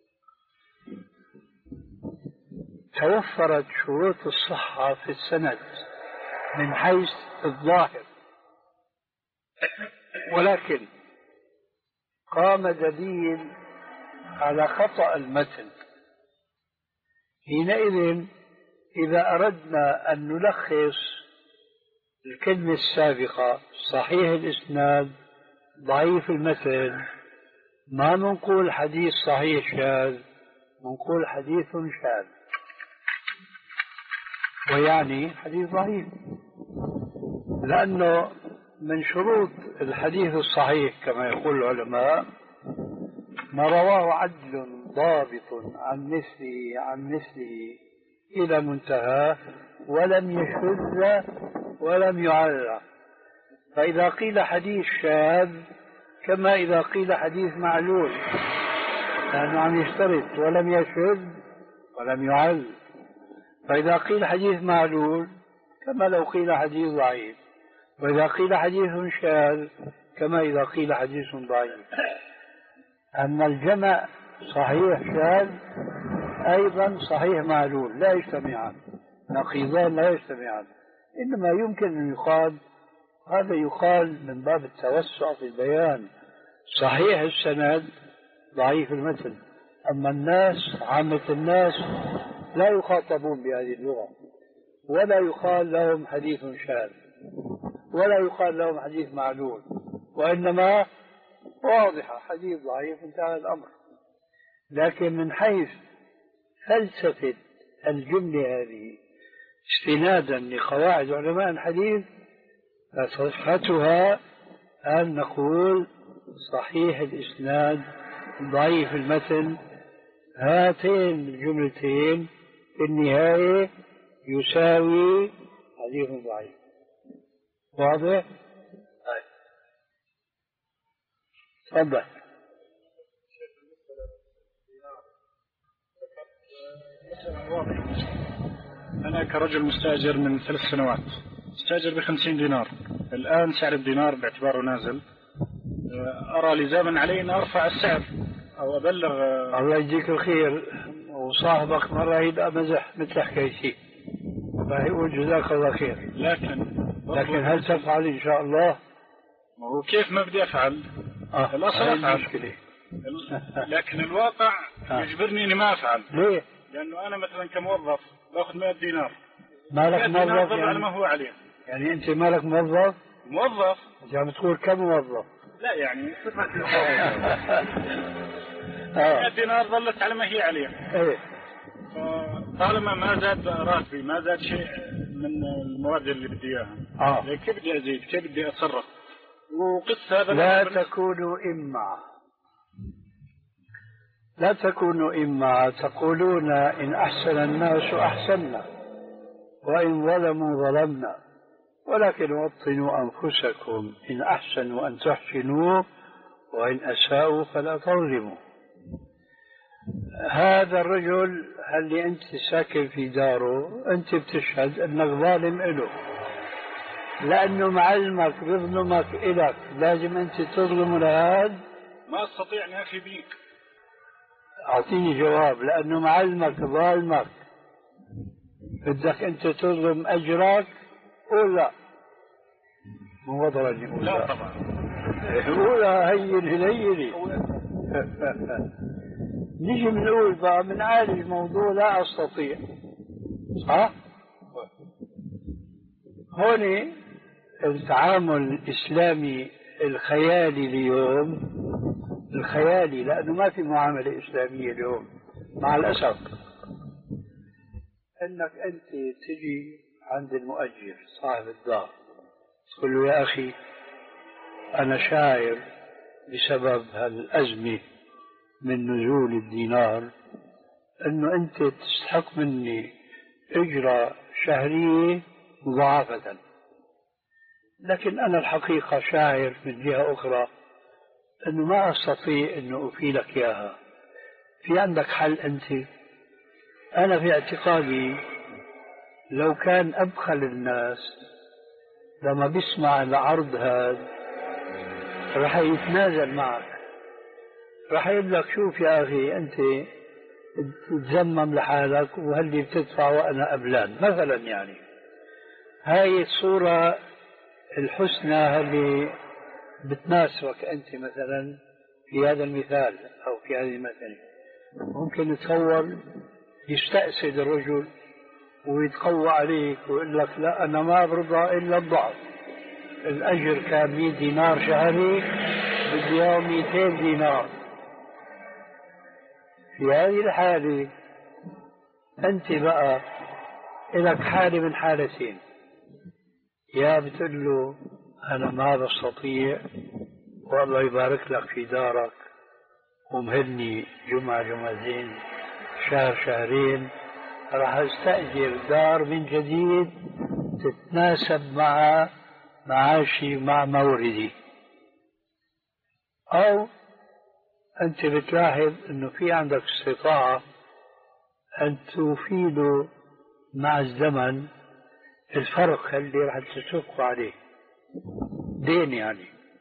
توفرت شروط الصحة في السند من حيث الظاهر، ولكن قام دليل على خطأ المتن. حينئذ إذا أردنا أن نلخص الكلمة السابقة صحيح الإسناد ضعيف المتن ما نقول حديث صحيح شاذ، نقول حديث شاذ، ويعني حديث ضعيف. لأنه من شروط الحديث الصحيح كما يقول العلماء ما رواه عدل ضابط عن مثله عن مثله إلى منتهى ولم يشذ ولم يعرى. فإذا قيل حديث شاذ كما إذا قيل حديث معلول، لأنه عم يشترط ولم يشذ ولم يعل. فإذا قيل حديث معلول كما لو قيل حديث ضعيف، وإذا قيل حديث شاذ كما إذا قيل حديث ضعيف. أما الجمع صحيح شاذ أيضا صحيح معلول لا يجتمعان، نقيضان لا يجتمعان، إنما يمكن أن يقال هذا يقال من باب التوسع في البيان صحيح السند ضعيف المتن. أما الناس عامة الناس لا يخاطبون بهذه اللغة، ولا يقال لهم حديث شاذ ولا يقال لهم حديث معلول، وإنما واضحة حديث ضعيف انتهى الأمر. لكن من حيث فلسفة الجملة هذه استنادا لقواعد علماء الحديث فصفتها أن نقول صحيح الإسناد ضعيف المتن. هاتين الجملتين في النهاية يساوي حديث ضعيف. واضح؟ تفضل. أنا كرجل مستأجر من ثلاث سنوات استأجر بخمسين دينار، الآن سعر الدينار باعتباره نازل، أرى لزاما علي أن أرفع السعر أو أبلغ. الله يجزيك الخير، وصاحبك مرة يبقى مزح مثل حكايتي فيقول جزاك الله خير، لكن لكن هل تفعل إن شاء الله؟ وكيف ما بدي أفعل؟ آه. الأصل أفعل، لكن الواقع آه. يجبرني إني ما أفعل. ليه؟ لأنه أنا مثلا كموظف باخذ مئة دينار. مالك موظف يعني على ما هو عليه. يعني أنت مالك موظف؟ موظف. أنت عم تقول كم موظف؟ لا يعني مئة دينار ظلت على ما هي عليه. إيه. طالما ما زاد راتبي، ما زاد شيء من المواد اللي بدي إياها. آه. كيف بدي أزيد؟ كيف بدي أتصرف؟ وقص هذا. لا تكونوا إما لا تكونوا إما تقولون إن أحسن الناس أحسننا وإن ظلموا ظلمنا، ولكن وطنوا أنفسكم إن أحسنوا أن تحسنوا وإن أساءوا فلا تظلموا. هذا الرجل اللي أنت ساكن في داره أنت بتشهد أنك ظالم له، لأنه معلمك بيظلمك إلك، لازم أنت تظلم لهذا. ما أستطيع أن أفي بيك. أعطيني جواب. لأنه معلمك ظالمك بدك أنت تظلم أجرك ولا مو وضرني ولا؟ لا طبعا. ولا هين هليلي. نجي بنقول بقى بنعالج موضوع لا أستطيع، صح؟ هون التعامل الإسلامي الخيالي اليوم، الخيالي لأنه ما في معاملة إسلامية اليوم مع الأسف، أنك أنت تجي عند المؤجر صاحب الدار تقول له يا أخي أنا شاعر بسبب هالأزمة من نزول الدينار أنه أنت تستحق مني أجرة شهرية مضاعفة، لكن أنا الحقيقة شاعر من جهة أخرى أنه ما أستطيع أنه أفي لك إياها. في عندك حل أنت؟ أنا في اعتقادي لو كان أبخل الناس لما بيسمع العرض هذا رح يتنازل معك، رح يقول لك شوف يا أخي أنت تتزمم لحالك وهلي بتدفع وأنا أبلان مثلا. يعني هاي الصورة الحسنى اللي بتناسبك أنت مثلا في هذا المثال أو في هذه المثل، ممكن نتصور يستأسد الرجل ويتقوى عليك ويقول لك لا أنا ما برضى إلا الضعف، الأجر كان مئة دينار شهري بدي إياه مئتين دينار. في هذه الحالة أنت بقى لك حالة من حالتين، يا بتقول له أنا ما بستطيع والله يبارك لك في دارك ومهلني جمعة جمعتين شهر شهرين راح استأجر دار من جديد تتناسب مع معاشي مع موردي، أو أنت بتلاحظ أنه في عندك استطاعة أن تفيد مع الزمن الفرق اللي راح تشق عليه دين يعني.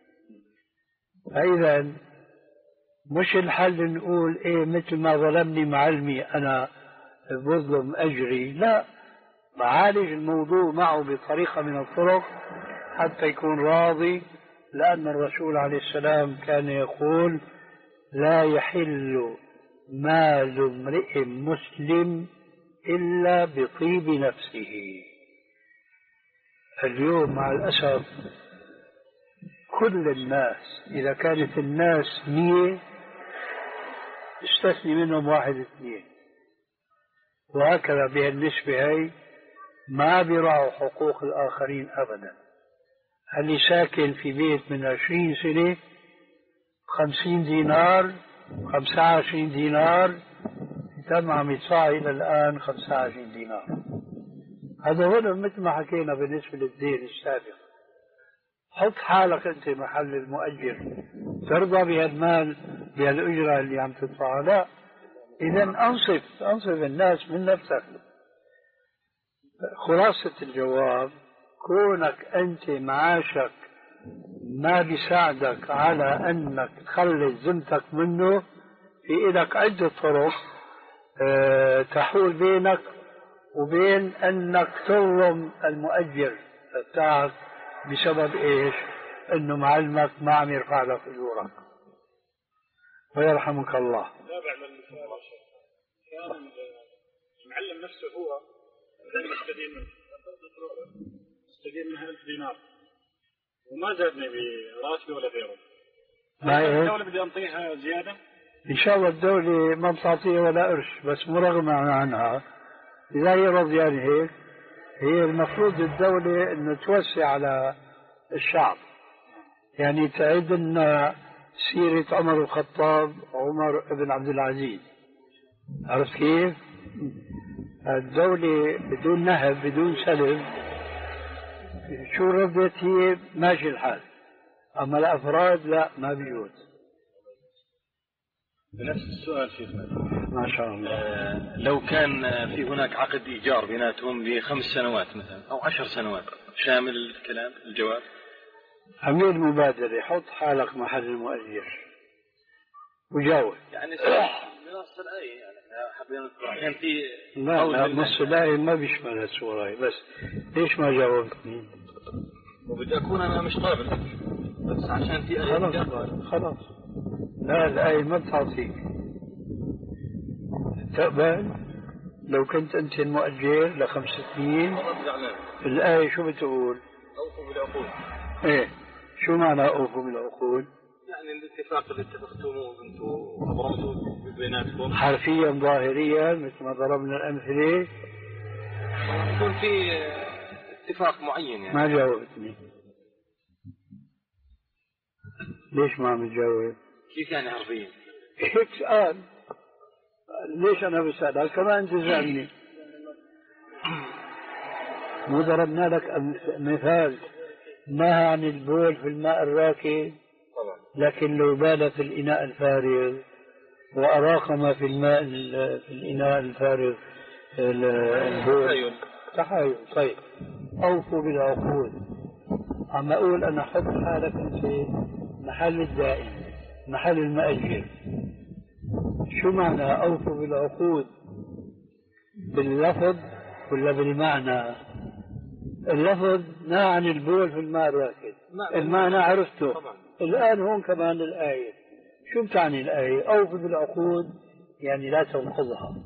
فإذا مش الحل نقول إيه مثل ما ظلمني معلمي أنا بظلم أجري، لا، معالج الموضوع معه بطريقة من الطرق حتى يكون راضي، لأن الرسول عليه السلام كان يقول لا يحل مال امرئ مسلم إلا بطيب نفسه. اليوم مع الأسف كل الناس إذا كانت الناس مية استثني منهم واحد اثنين، وهكذا بهالنسبة هي ما بيراعوا حقوق الآخرين أبدا. اللي ساكن في بيت من عشرين سنة خمسين دينار خمسة وعشرين دينار تم عم يدفع إلى الآن خمسة وعشرين دينار. هذا هو مثل ما حكينا بالنسبة للدين السابق. حط حالك أنت محل المؤجر، ترضى بهالمال بهالأجرة اللي عم تدفعها؟ لا. إذا أنصف أنصف الناس من نفسك. خلاصة الجواب كونك أنت معاشك ما بيساعدك على أنك تخلص ذمتك منه، في إلك عدة طرق أه تحول بينك وبين أنك تظلم المؤجر بتاعك. بسبب إيش؟ انه معلمك ما عم يرفع لك اجورك ويرحمك الله. تابع للمثال كان المعلم نفسه هو كان يستدين منه يستدين منها ألف دينار وما زادني براتبي ولا غيره. الدولة بدي أنطيها زيادة؟ إن شاء الله الدولة ما بتعطيها ولا قرش، بس مرغمة عنها. إذا هي رضيانة هيك، هي المفروض الدولة إنه توسع على الشعب، يعني تعيد لنا سيرة عمر الخطاب وعمر بن عبد العزيز. عرفت كيف؟ الدولة بدون نهب بدون سلب شو ردت هي ماشي الحال، أما الأفراد لا ما بيجوز. بنفس السؤال شيخنا ما شاء الله. آه لو كان في هناك عقد إيجار بيناتهم لخمس سنوات مثلا أو عشر سنوات، شامل الكلام الجواب؟ أمير المبادرة حط حالك محل المؤجر وجاوب. يعني نص الآية يعني حبينا كان في لا لا نص الآية ما بيشمل هالسورة، بس ليش ما جاوبتني؟ وبدي أكون أنا مش قابل بس عشان في آية خلاص خلاص. لا الآية ما بتعطيك تقبل. لو كنت أنت المؤجر لخمس سنين الآية شو بتقول؟ أوفوا بالعقود. إيه شو معنى أوفوا بالعقود؟ يعني الاتفاق اللي اتفقتموه أنتم أبرمتوا بيناتكم حرفيا ظاهريا مثل ما ضربنا الأمثلة يكون في اتفاق معين يعني. ما جاوبتني. ليش ما عم تجاوب؟ كيف يعني حرفيا؟ هيك سؤال. ليش أنا بسألك كمان أنت تسألني؟ مو ضربنا لك مثال نهى عن البول في الماء الراكد، لكن لو بال في الإناء الفارغ وأراق ما في الماء في الإناء الفارغ البول تحايل. طيب أوفوا بالعقود. عم أقول أنا حط حالك أنت محل الدائم محل المأجر. شو معنى أوفوا بالعقود؟ باللفظ ولا بالمعنى؟ اللفظ نهى عن البول في الماء الراكد، المعنى عرفته. الآن هون كمان الآية شو بتعني الآية؟ أوفوا بالعقود يعني لا تنقضها.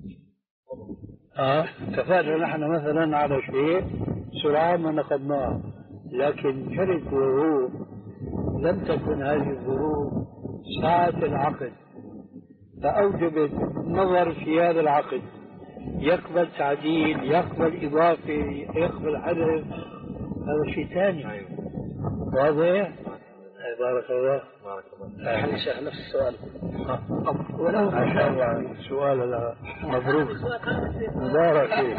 اه اتفقنا نحن مثلا على شيء سرعان ما نقضناه، لكن شرط ظروف لم تكن هذه الظروف ساعة العقد فأوجبت نظر في هذا العقد، يقبل تعديل يقبل إضافة يقبل حذف، هذا شيء ثاني. واضح؟ بارك الله. بارك الله. يعني شيخ نفس السؤال. ولو ما شاء الله سؤال مبروك مبارك فيك.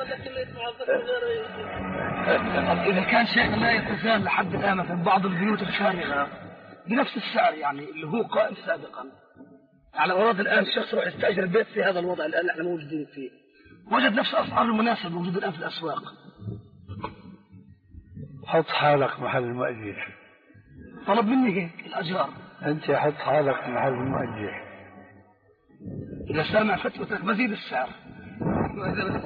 إذا كان شيخ لا يتزال لحد الآن مثلا بعض البيوت الفارغة بنفس السعر يعني اللي هو قائم سابقا، على أراد الآن الشخص يروح يستأجر البيت في هذا الوضع الآن نحن موجودين فيه، وجد نفس الأسعار المناسبة موجودة الآن في الأسواق. حط حالك محل المؤجر. طلب مني هيك الأجار. أنت حط حالك محل المؤجر. إذا سامع فتوتك بزيد السعر. وإذا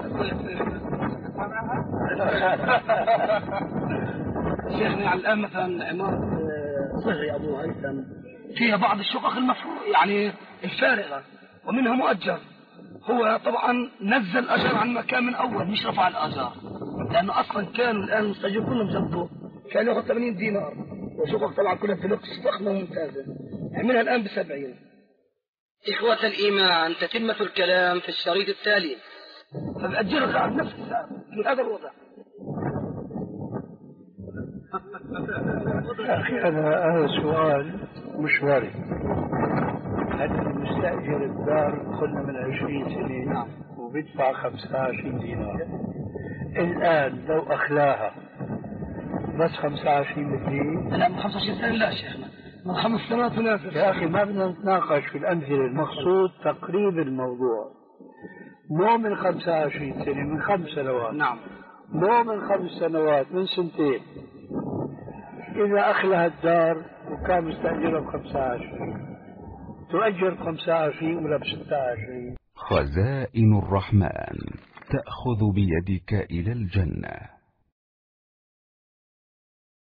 شيخنا على الآن مثلا عمارة صغري أبو هيثم فيها بعض الشقق المفروض يعني الفارغة ومنها مؤجر، هو طبعا نزل الأجر عن مكان من أول مش رفع الأجر، لأنه أصلا كانوا الآن المستأجر كلهم جنبه كان يأخذ ثمانين دينار وشقق طبعا كلها في لوكس ضخمة وممتازة، عملها الآن بسبعين. إخوة الإيمان تتمة الكلام في الشريط التالي. فبأجرك على نفس السعر في هذا الوضع. يا أخي هذا هذا سؤال مش وارد. هذا المستأجر الدار قلنا من عشرين سنة وبيدفع خمسة وعشرين دينار، الآن لو أخلاها بس خمسة وعشرين بدي لا من خمسة وعشرين سنة لا شيخنا من خمس سنوات ونافذ. يا أخي ما بدنا نتناقش في الأمثلة، المقصود تقريب الموضوع، مو من خمسة وعشرين سنة من خمس سنوات. نعم مو من خمس سنوات من سنتين. إذا أخلها الدار وكان مستأجرها بخمسة وعشرين تؤجر بخمسة وعشرين ولا بستة وعشرين. خزائن الرحمن تأخذ بيدك إلى الجنة.